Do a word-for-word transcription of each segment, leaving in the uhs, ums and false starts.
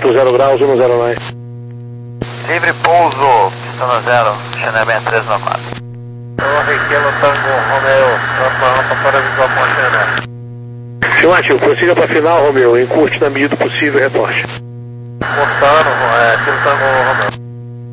cinco zero graus, um zero nove. Livre pouso, pistão zero, Channel sessenta e três no quatro. Torre, Kilo Tango, Romeo, próxima rampa para visual com a Channel. Filmativo, prossiga para final, Romeo, encurte na medida do possível e retorte. Mostrando, é, Kilo Tango, Romeo.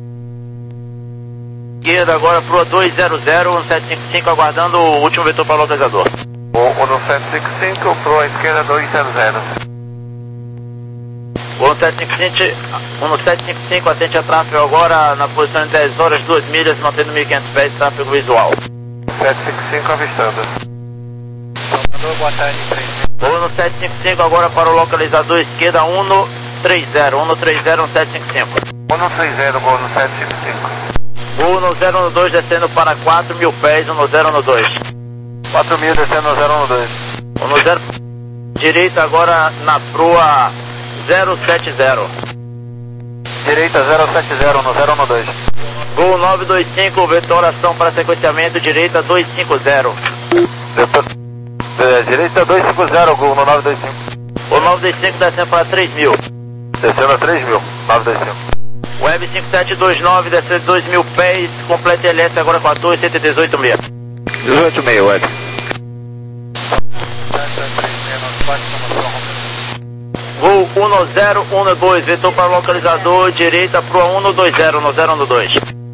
Esquerda agora pro dois zero zero, um sete cinco cinco, aguardando o último vetor para o localizador. O um sete cinco cinco, pro esquerda dois zero zero. O um sete cinco cinco, um sete cinco cinco, atente a tráfego agora na posição de dez horas, duas milhas, mantendo mil e quinhentos pés, tráfego visual. sete cinco cinco avistando. Salvador, boa tarde, três. O um sete cinco cinco agora para o localizador esquerda, um três zero, um três zero, um sete cinco cinco. um três zero, gol no sete cinco cinco. O no zero um dois descendo para quatro mil pés, um no zero um dois. quatro mil descendo no zero um dois. um no zero, direita agora na proa zero sete zero. Direita zero sete zero no zero um dois. Gol nove dois cinco, vetoração para sequenciamento, direita dois cinco zero. Vetor... É, direita dois cinco zero, gol no nove dois cinco. O nove dois cinco descendo para três mil. Descendo a três mil, nove dois cinco. Web cinco sete dois nove, descendo dois mil pés, completa L S agora quatorze, cento e dezoito meia. dezoito meia, Web. Gol um zero um dois, vetor para o localizador, direita pro um dois zero, no zero um dois.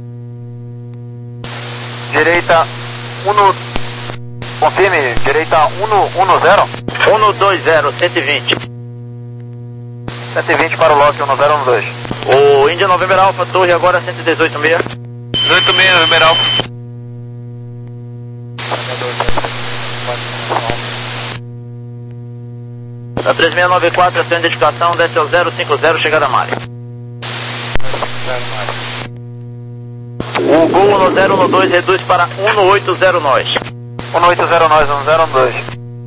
Direita um, confirme, direita um um zero. um dois zero, cento e vinte. cento e vinte para o Loki, um zero um dois. O Índia November Alpha, torre agora cento e dezoito meia. dezoito meia, November Alpha. Da três seis nove quatro, a sua identificação, desce ao zero cinco zero, chegada a Mari. O gol no zero um dois reduz para um oito zero nós. um oito zero nós, um zero um dois.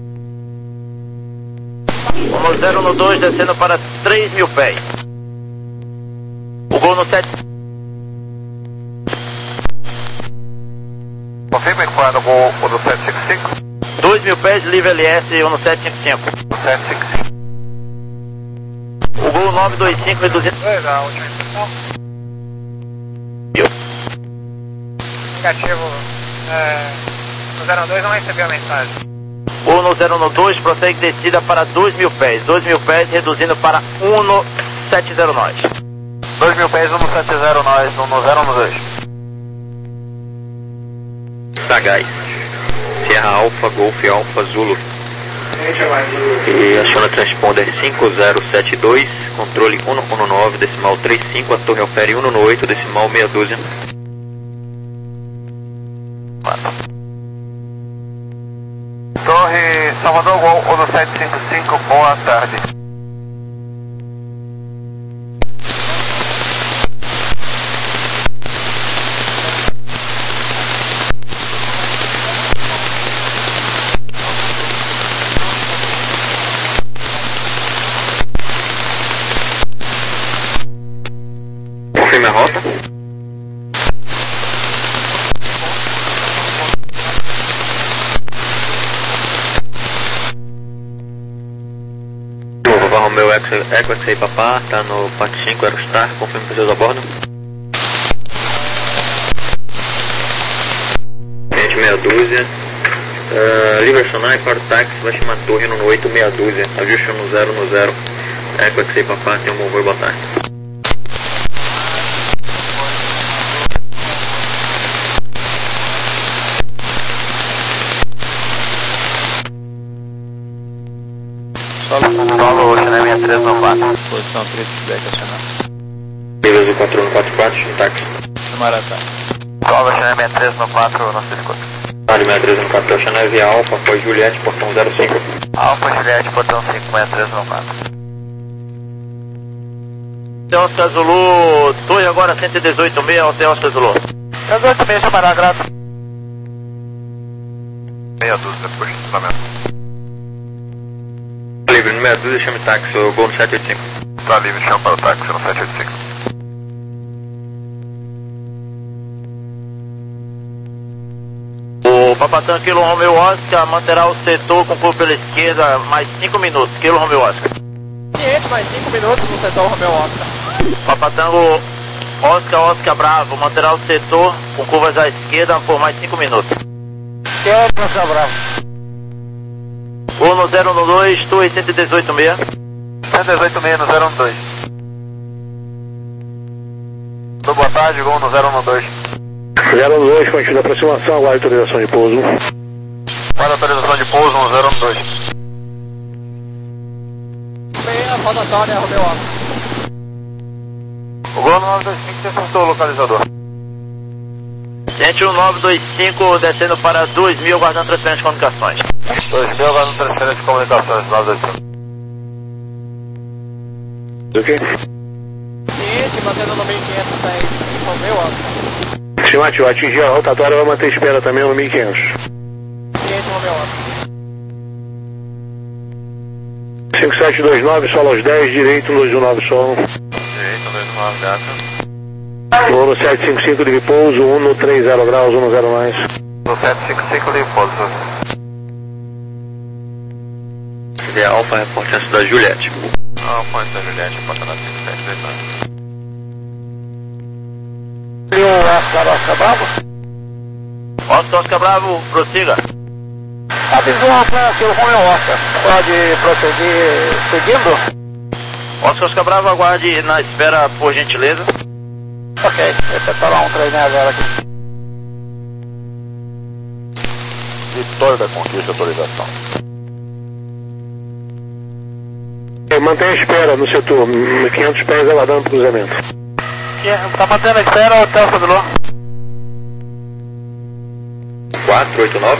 um zero um dois descendo para três mil pés. O gol no sete. Confirme quando o gol no sete cinco cinco. dois mil pés, livre L S, um no sete cinco cinco. sete cinco cinco. O gol nove dois cinco reduzindo. Legal, última instrução. Negativo. É, no zero um dois não recebeu a mensagem. O no zero um dois prossegue descida para dois mil pés. dois mil pés reduzindo para um no sete zero nós. dois mil pés, um no sete zero nós, um no zero um dois. Sagaz, Sierra Alfa, Golf Alfa, Zulu. E aciona transponder cinco zero sete dois, controle um um nove, decimal trinta e cinco, a torre ofere um no oito, decimal meia dúzia. Torre Salvador, gol um no sete cinco cinco, boa tarde. Confirme a rota. Vovó Romeo Eco X-Ray Papá, tá no parte cinco, Aerostar, confirme pessoas a bordo. Gente, meia dúzia. Uh, Liver Sonai para o táxi, vai chamar torre no oito, meia dúzia. Ajuste no zero no zero. Eco X-Ray Papá, tem um bom voo, boa tarde. Solo Channel sessenta e três no quatro. Posição três, feedback acionado. Beleza, quatro um quatro quatro, no táxi. Maratá. Solo Channel sessenta e três no quatro, não se escuta. Vale sessenta e três no quatro, Channel Via Alfa, após Juliette, portão zero cinco. Alfa Juliette, portão cinco sessenta e três no quatro. Hotel Oscar Zulu, torre agora cento e dezoito meia, Hotel Oscar Zulu. dezoito meia, chamará, grato. Meia dúzia, depois do fundamento. Livre, no meia dúzia, chame táxi, o gol no sete oito cinco. Tá livre, chama para o táxi no sete oito cinco. O Papatão Kilo Romeo Oscar manterá o setor com curva pela esquerda mais cinco minutos. Kilo Romeo Oscar. Ciente, mais cinco minutos no setor Romeu Oscar. Papa Tango, Oscar, Oscar Bravo, manterá o setor com curvas à esquerda por mais cinco minutos. Ciente, Oscar Bravo. Gol no zero um dois, Torre cento e dezoito seis. cento e dezoito seis no zero um dois. Boa tarde, gol no zero um dois. zero um dois, continua a aproximação, aguarde autorização de pouso. Guarda autorização de pouso no zero um dois. Meia, rotatória, Romeu Oscar. O gol no nove dois cinco, você acertou o localizador. Gente, um nove dois cinco descendo para dois mil, guardando transferência de comunicações. dois mil, guardando transferência de comunicações, nove dois cinco. Ok? Ciente, mantendo no mil e quinhentos dez, Romeu Oscar. Estimativo, atingir a rotatória, vai manter espera também no mil e quinhentos. Ciente, Romeu Oscar. cinco sete dois nove, solo aos dez, direito, dois um nove solo. Direito, dois um nove, gata. Voo no sete cinco cinco de pouso, um no trinta graus, um no zero mais. No sete cinco cinco de pouso. É Alfa, reporte antes da Juliette. Ah, ponte da Juliette, porta na cinco sete dois nove. E o Oscar, Oscar Bravo? Oscar, Oscar Bravo, prossiga. Avisou aqui o Romeu Oscar. Pode prosseguir seguindo? Oscar, Oscar Bravo, aguarde na espera, por gentileza. Ok, deixa eu falar um três zero zero aqui. Vitória da Conquista, autorização. Mantenha a espera no setor, mil e quinhentos pés aguardando o cruzamento. Tá mantendo a espera, o Telso Bilô? quatro oito nove.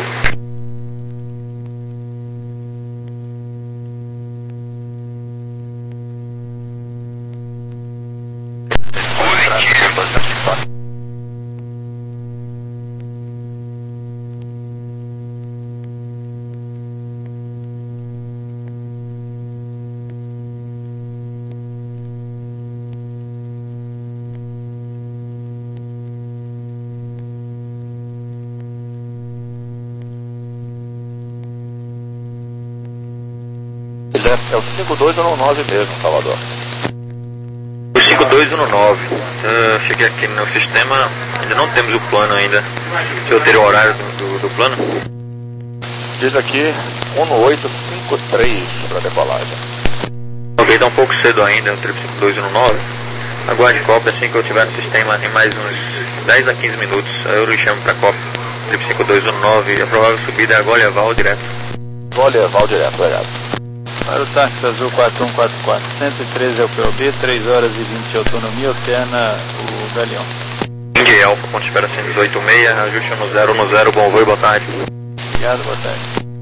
É o cinco dois um nove mesmo, Salvador. O cinco dois um nove. Uh, cheguei aqui no sistema, ainda não temos o plano ainda. Se eu teria o horário do, do, do plano? Diz aqui um oito cinco três para decolagem. Ok, está um pouco cedo ainda, o trip cinco dois um nove. Aguarde cópia assim que eu estiver no sistema em mais uns dez a quinze minutos. Aí eu lhe chamo para cópia. Trip cinco dois um nove, a provável subida é agora Val direto. Olha, Val direto, obrigado. Para o táxi azul quatro um quatro quatro, cento e treze é o P O B, três horas e vinte de autonomia, alterna o Galeão. Indy Alfa, ponto de espera cento e dezoito seis, ajuste no zero no zero, bom voo e boa tarde. Obrigado, boa tarde.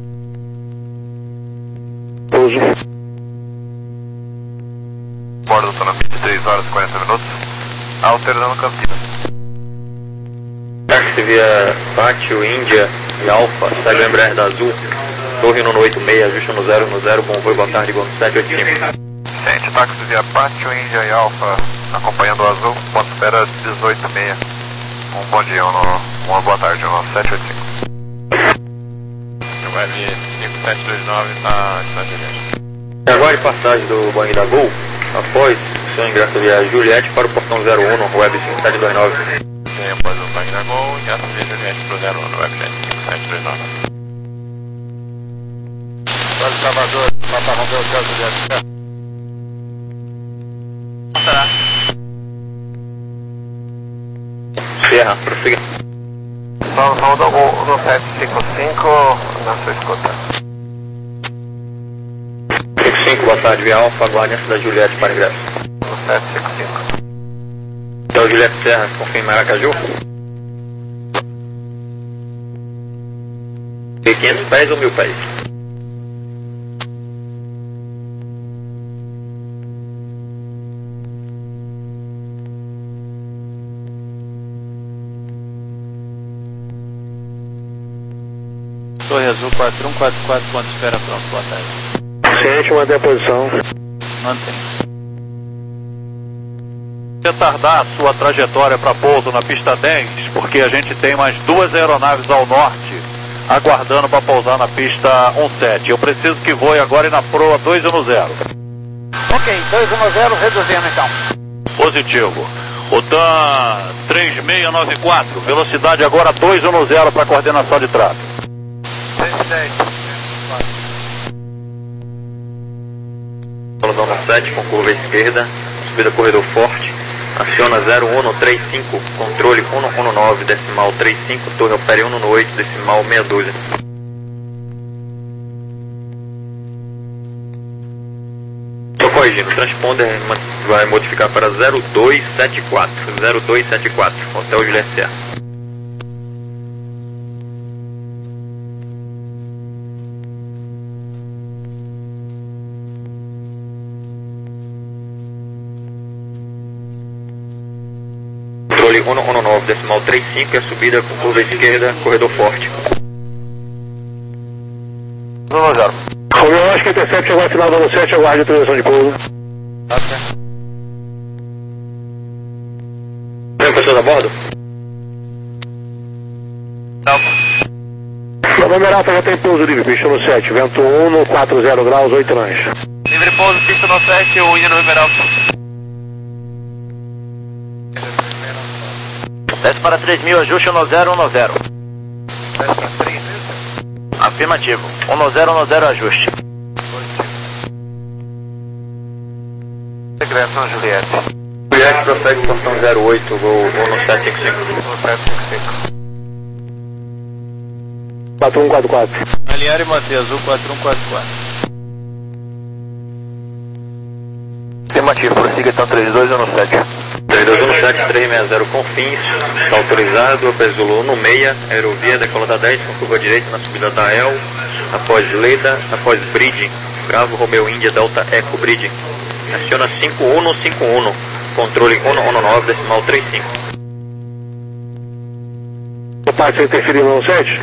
Pouso. Bordo autonomia de três horas e quarenta minutos. Alternando Campinas. Táxi via Pátio, Índia e Alfa, segue o Embraer da Azul. Torre no oito seis, ajuste no zero no zero, bom voo e boa tarde, gol no sete oito cinco. Gente, táxi via Pátio, Índia e Alfa, acompanhando o azul, ponto de espera dezoito seis. Um bom dia, no, uma boa tarde, no sete oito cinco. O L cinco sete dois nove está está Aguarde passagem do Boeing da Gol, após o seu ingresso via Juliette para o portão zero um no Web cinco sete dois nove. Sim, após o Boeing da Gol, ingresso via Juliette para o zero um no Web cinco sete dois nove. Salvador, Papa Romeu, Juliette. Passará. Serra, prossiga. Salvador, no sete cinco cinco, na sua escuta. cinco cinco, boa tarde, via Alfa, aguarde antes da Juliette para ingresso. No sete cinco cinco. Então, Juliette Serra, confia em Maracaju. mil e quinhentos pés ou mil pés? Torre Azul quatro um quatro quatro, ponto de espera pronto, boa tarde. Ciente, mantém a posição. Mantém. Retardar a sua trajetória para pouso na pista dez, porque a gente tem mais duas aeronaves ao norte aguardando para pousar na pista sete. Eu preciso que voe agora e na proa dois um zero. Ok, dois um zero, reduzindo então. Positivo. O T A M três seis nove quatro, velocidade agora dois um zero para coordenação de tráfego. Zona sete com curva esquerda, subida corredor forte, aciona zero um três cinco, controle um um nove, decimal trinta e cinco, torre opere um no oito, decimal meia dúzia. Estou corrigindo, o transponder vai modificar para zero dois sete quatro, zero dois sete quatro, Hotel Juliette Serra. Controle um um nove, decimal trinta e cinco, é subida com curva esquerda, corredor forte. um zero. Romeu, acho que intercept agora final do ano sete, aguarde a transição de pouso. Ok. Tem pessoas a bordo? Não. Nova Emeralda já tem pouso livre, pista no sete, vento um no quatro zero graus, oito nães. Livre pouso, pista no sete, o Índia no Emeraldo. Desce para três mil, ajuste um zero um zero. Desce para três mil? Afirmativo. um zero um zero, ajuste. Segregação Juliette. Juliette prossegue portão zero oito, voo um sete cinco cinco. um sete cinco cinco. quatro um quatro quatro. Alinhar e manter azul quatro um quatro quatro. Afirmativo, prossiga então três dois um sete. três dois um sete, três seis zero Confins, está autorizado, Zulu no meia, aerovia, decolada dez, com curva direita na subida da El, após Leda, após Bridge, Bravo, Romeo Índia, Delta Eco Bridge, aciona cinco um cinco um, controle um um nove, decimal trinta e cinco. O parte interferindo no sete?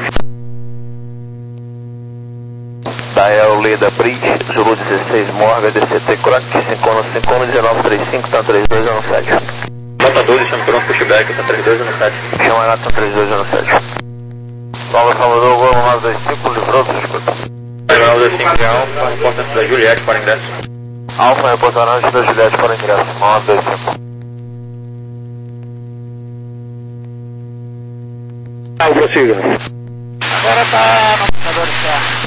Dael Leda Bridge, Zulu dezesseis Morga, D C T Croc, cinco um cinco um, dezenove trinta e cinco, tá três dois um sete. Nota doze, chama pronto, pushback, tá três dois um sete. Chama lá, tá três dois um sete. Salve Salvador, voo nove dois cinco, livrou, escuta. nove dois cinco de Alfa, reporta da Juliette para ingresso. Alfa, reportagem da Juliette para ingresso, nove dois cinco. Ah, prossiga. Agora tá no computador externo.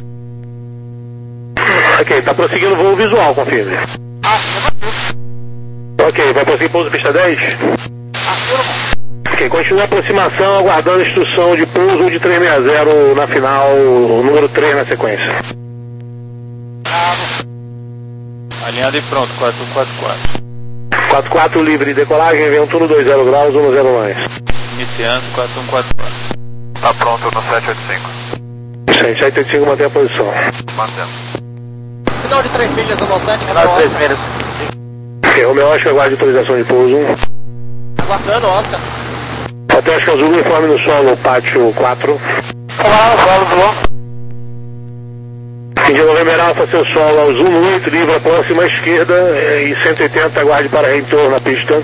Ok, tá prosseguindo voo visual, confirme. Ah, afirmativo. Ok, vai prosseguir pouso pista dez? Afirma. Ok, continua a aproximação, aguardando a instrução de pouso de três seis zero na final, o número três na sequência. Bravo. Alinhado e pronto, quatro um quatro quatro. quatro quatro livre de decolagem, vento um dois zero graus, um zero nães. Iniciando quatro um quatro quatro. Tá pronto no sete oito cinco. sete oito cinco, mantém a posição. Mantendo. Final de três milhas, um sete, final de três milhas. Ok, Romeu, acho que aguarde autorização de pouso. Aguardando, Oscar. Hotel Oscar Zulu, informe no solo, pátio quatro. Olá, solo, Zulu. Índia November Alfa, seu solo ao Zulu oito, livre, próxima à esquerda, e cento e oitenta, aguarde para retorno na pista.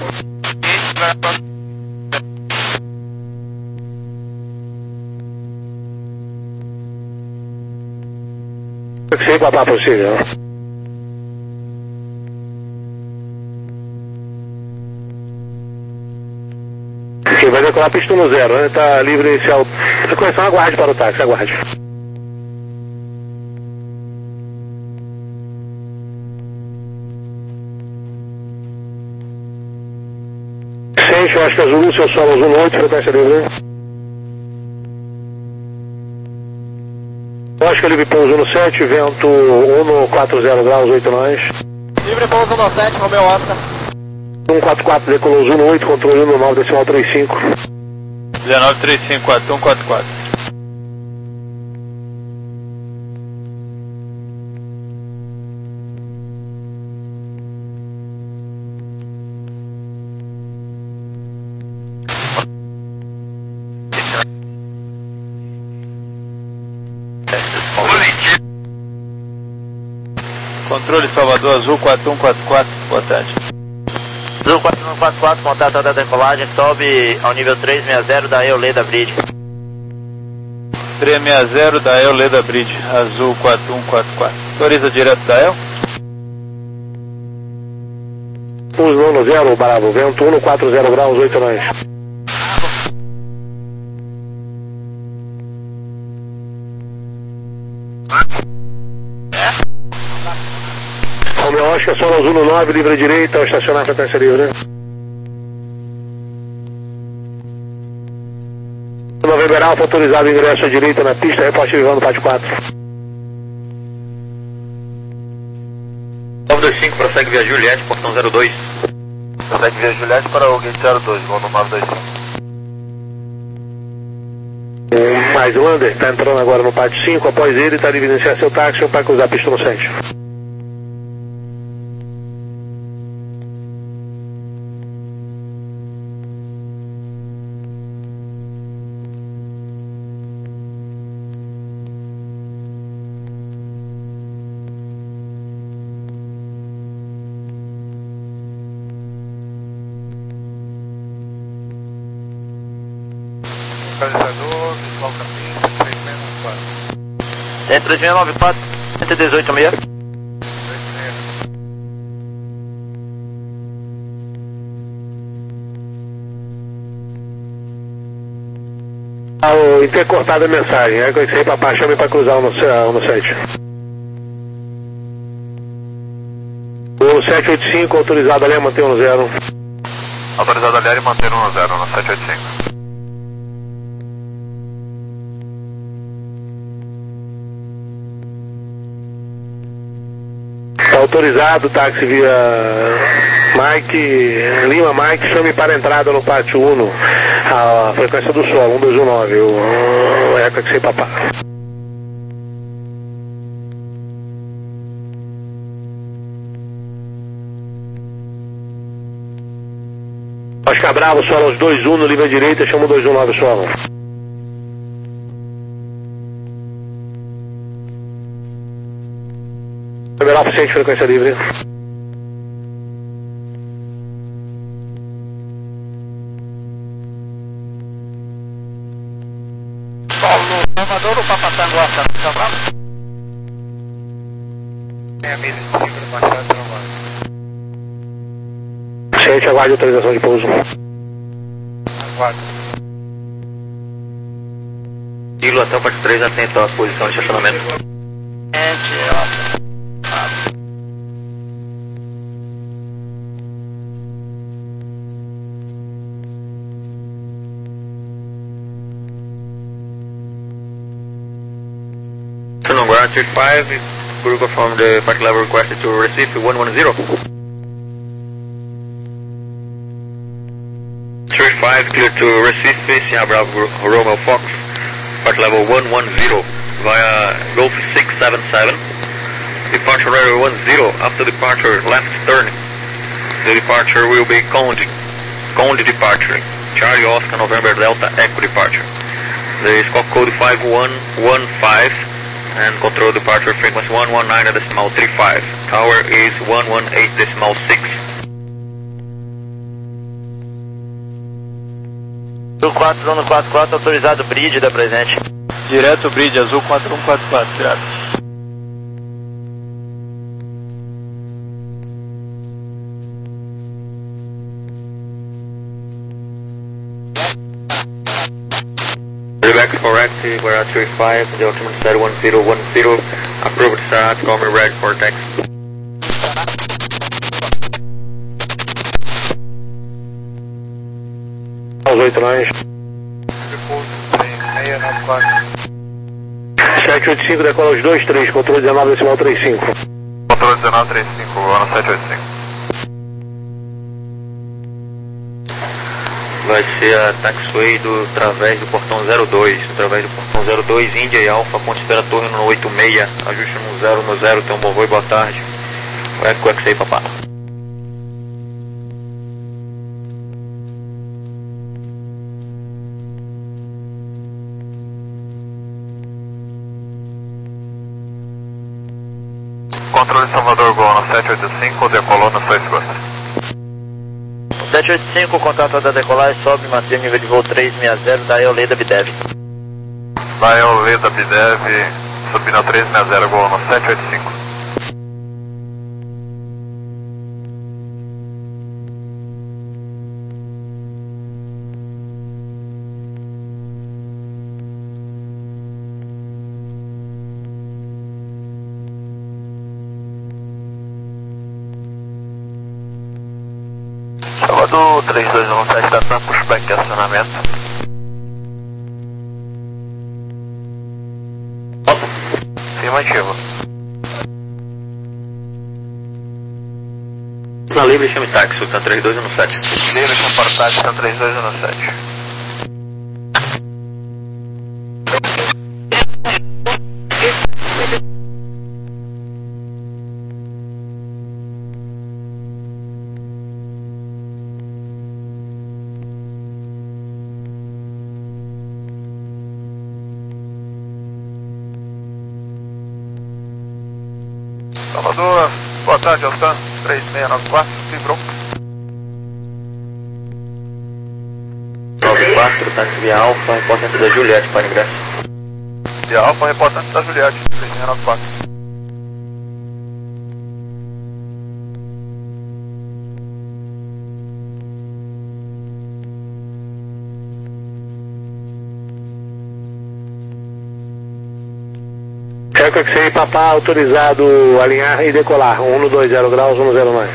Sim, papá, prossiga. Ok, vai decolar a pista no zero, né? Tá livre inicial. Reconhecção, aguarde para o táxi, aguarde. Sente, eu acho que Zulu, seu solo Zulu oito, frequência livre. Oscar livre pouso no sete, vento um no quatro zero graus, oito nães. Livre pouso no sete, Romeu Oscar. um quatro quatro decolou Zulu oito, controle um nove, decimal trinta e cinco. dezenove trinta e cinco, quatro um quatro quatro. Controle Salvador Azul quatro um quatro quatro, boa tarde. Azul quatro um quatro quatro, contato da decolagem, sobe ao nível três seis zero da Eoleda Bridge. três seis zero da El Leda Bridge, Azul quatro um quatro quatro. Autoriza direto da El? pouso nono zero, Bravo, vento um quatro zero graus, oito nós. Romeo Oscar, Solo Zulu nove, livre direita, ao estacionar frequência livre. November Alfa, autorizado ingresso à direita na pista, reporte vivando pátio quatro. nove dois cinco, prossegue via Juliette, portão zero dois. Prossegue via Juliette para o gate zero dois, voo no nove dois cinco. Um mais Lander, está entrando agora no pátio cinco, após ele está livre de iniciar seu táxi para cruzar a pista no sete. Localizador, visual caminho, três seis nove quatro. Centro três seis nove quatro, cento e dezoito seis. Ah, o intercortado a mensagem, é que eu sei papá, chame para cruzar o no, no sete. O sete oito cinco, autorizado ali a manter um zero. Autorizado aliar e manter um zero no sete oito cinco. Autorizado, táxi via Mike, Lima Mike, chame para entrada no pátio um, a frequência do solo, um dois um nove, o, o Eco que sei papá. Oscar Bravo, solo aos dois um no livre direita, chama o dois um nove solo. Numeral oficiente, frequência livre. Paulo, Salvador ou Papatanguá, tá bravo? É a mesa de cinco do Machado de Romano. Ciente, aguarde autorização de pouso. Aguardo. Kilo até o parte três, atento à posição de estacionamento. Gente, ó. Turn ground three five, group from the park level requested to receive one one zero. three five clear to receive Sierra Bravo Romeo Fox, park level one one zero via Golf six seven seven. Departure area one zero, after departure left turn. The departure will be Conde, Conde departure. Charlie Oscar November Delta Echo departure. The squawk code five one one five. And control departure frequency one one nine decimal three five. Tower is one one eight decimal six. Azul quatro um quatro quatro, autorizado bridge da presente. Direto bridge, azul quatro um quatro quatro, direto. Reback correct, we're at three five, the ultimate set one zero one zero, approved start, call me red for text. Aos oito nós. sete oito cinco, decola aos dois três, controle dezenove decimal trinta e cinco. Controle dezenove trinta e cinco, voo no sete oito cinco. Vai ser a taxiway do, através do portão zero dois, através do portão zero dois, Índia e Alfa, ponte espera torre no oito seis, ajuste no zero no zero, tem um bom voo e boa tarde. O Eco é que sei, papá. Controle Salvador, Gol no sete oito cinco, decolou no seis Costa. sete oito cinco, contato da decolagem, sobe, mantém nível de voo três seis zero, da Eoleda Bidev. Da Eoleda Bidev, subindo ao três seis zero, Gol no sete oito cinco. Salvador três dois um sete, Tatan, pushback e acionamento. Afirmativo. Na livre, chame táxi, Sultan três dois um sete. Livre, chame para o táxi, Sultan três dois um sete. Salvador, boa tarde, Altan, três seis nove quatro, Fibron. nove quatro, táxi via Alfa, reportante da Juliette para ingresso. Via Alfa, reportante da Juliette, três seis nove quatro. Eco X I Papá, autorizado alinhar e decolar, um dois zero graus, um zero nove.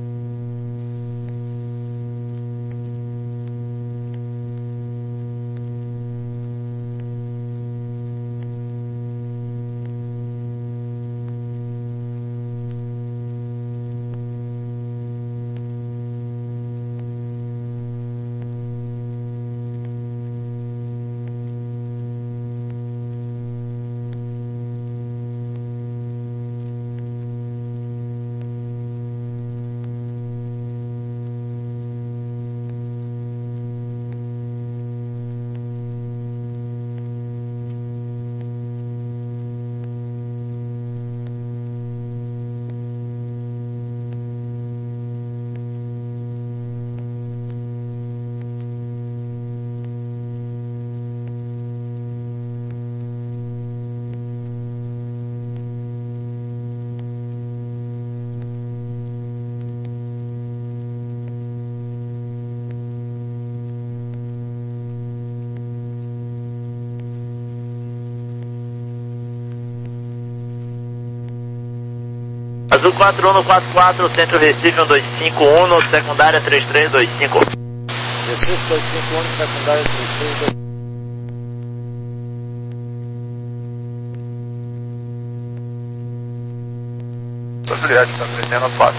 Azul quatro um quatro quatro, Centro Recife um dois cinco um, secundária três três dois cinco. Recife dois cinco um, secundária três três dois cinco. Da Juliette, tá três seis nove quatro.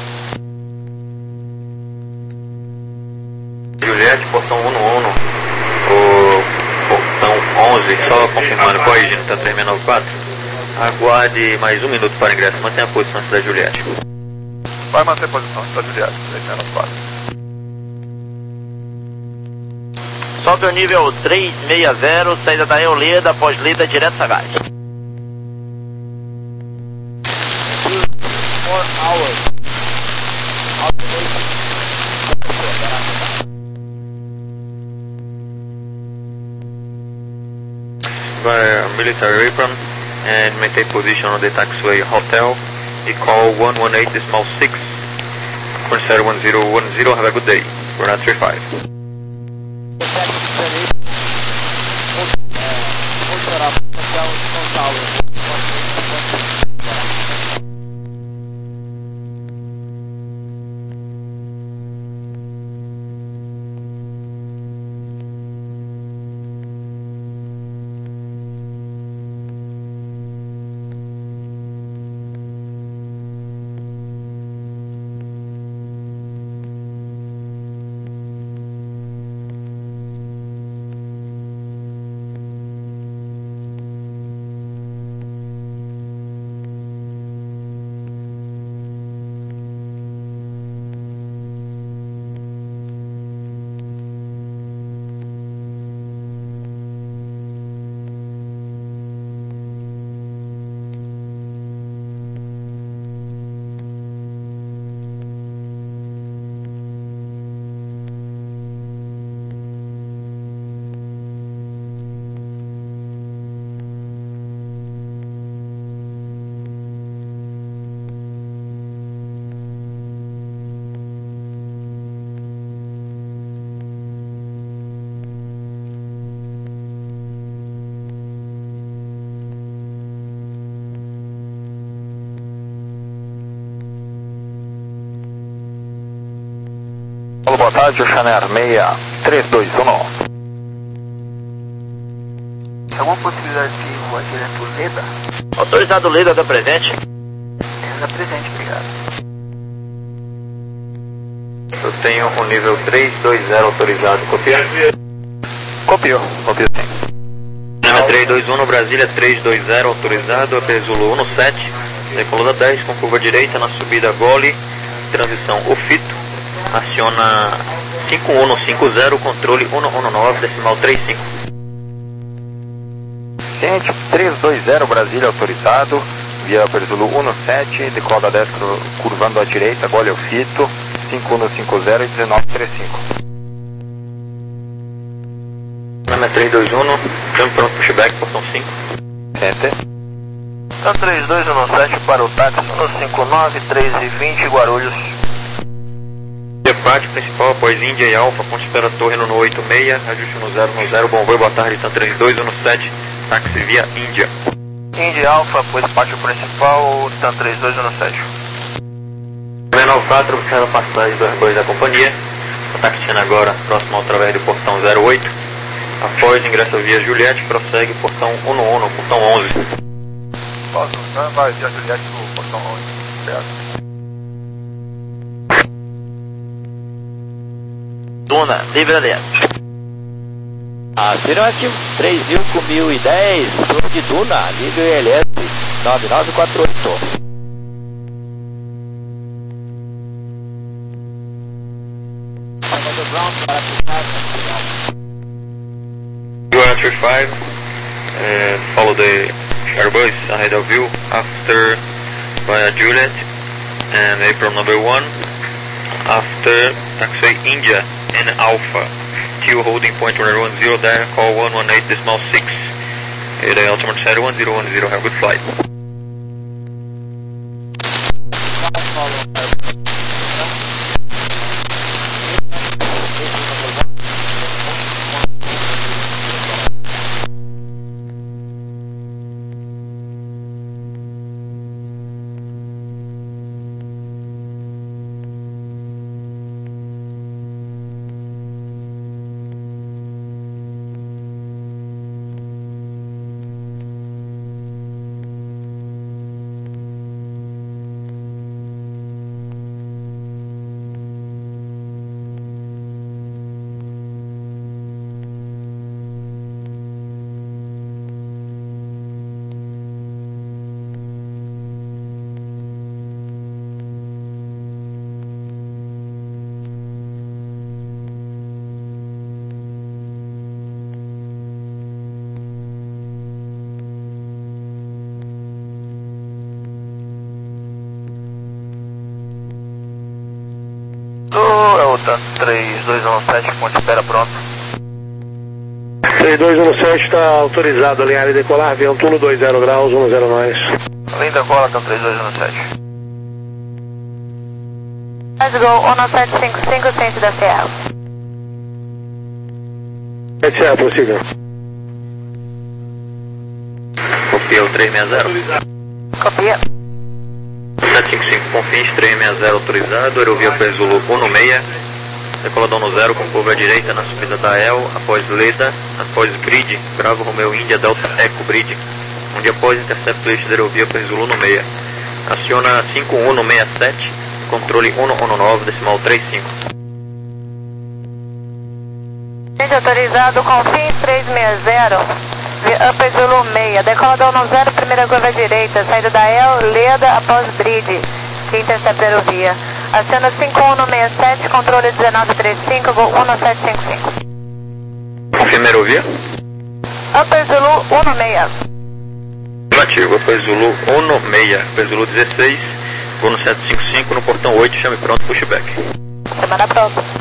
Juliette, portão um um, o portão onze, só confirmando, corrigindo, tá três seis nove quatro. Aguarde mais um minuto para ingresso, mantenha a posição da Juliette. Vai manter a posição da Juliette, três seis nove quatro. Sobe o nível três seis zero, saída da Eoleda, após Lida, direto Sagaz. By military apron and maintain position on the taxiway hotel. We call one one eight decimal six, Corsair one zero one zero, have a good day. We're not three five. boa tarde, Channel seis três dois um. Alguma possibilidade de voar direto Leda? Autorizado Leda, da presente. Da presente, obrigado. Eu tenho o nível três dois zero autorizado, copia? Copio, copio sim. Channel três dois um no Brasília, três dois zero autorizado, A P Zulu um sete, decolou da dez com curva direita na subida Gole, transição Ofito, aciona cinco um cinco zero, controle um um nove, decimal trinta e cinco. Ciente, três dois zero Brasília autorizado, via A P Zulu um sete, decola da dez curvando à direita, Gole Ofito, cinco um cinco zero e dezenove trinta e cinco. Channel três dois um, chame pronto, pushback, portão cinco. Enter. Então três dois um sete para o táxi um cinco nove, três e vinte, Guarulhos. Departe principal após Índia e Alfa, ponte espera torre no oito seis, ajuste no zero no zero, bom voo, boa tarde, então três dois um sete, táxi via Índia. Índia Alfa, pois pátio principal, então três dois um sete. seis nove quatro, observa a passagem do Airbus da companhia, taxiando agora próximo ao través do portão zero oito, após ingressa via Juliette, prossegue portão um um, portão onze. Posso, vai via Juliette no portão onze, certo? Duna, livre aliado. Afirmativo, três mil com mil e dez, turno de Duna, livre L S nove nove quatro oito. U R three five, uh, follow the Airbus ahead of you, after via Juliet, and apron number one, after taxiway India and Alpha, till holding point one one zero there, call one one eight decimal six, and the altimeter set one zero one zero, have a good flight. três dois um sete, ponte espera pronto. três dois um sete está autorizado, alinhar e decolar, avião turno dois zero graus, um zero nós. Além da cola, então três dois um sete. Gol um sete cinco cinco, centro da C L. sete é possível. Copia o três seis zero. Copia. sete cinco cinco, Confins, três seis zero autorizado, aerovia P Zulu um seis, decoladão no zero com curva à direita na subida da E L, após Leda, após Grid, Bravo Romeo Índia, Delta Eco Grid, onde após intercepto eixo da aerovia P Zulu um seis, aciona cinco um seis sete, controle um um nove, decimal trinta e cinco. Gente autorizado, Confins três seis zero, Up Zulu seis, decoladão no zero, primeira curva à direita, saída da E L, Leda, após Grid, que intercepta a aerovia. Aciona cinco um seis sete, controle dezenove trinta e cinco, Gol um sete cinco cinco. Confirma a aerovia? Upper Zulu um seis. Negativo, Upper Zulu um seis, Upper Zulu dezesseis, Gol no sete cinco cinco, no portão oito, chame pronto, pushback. Semana pronta.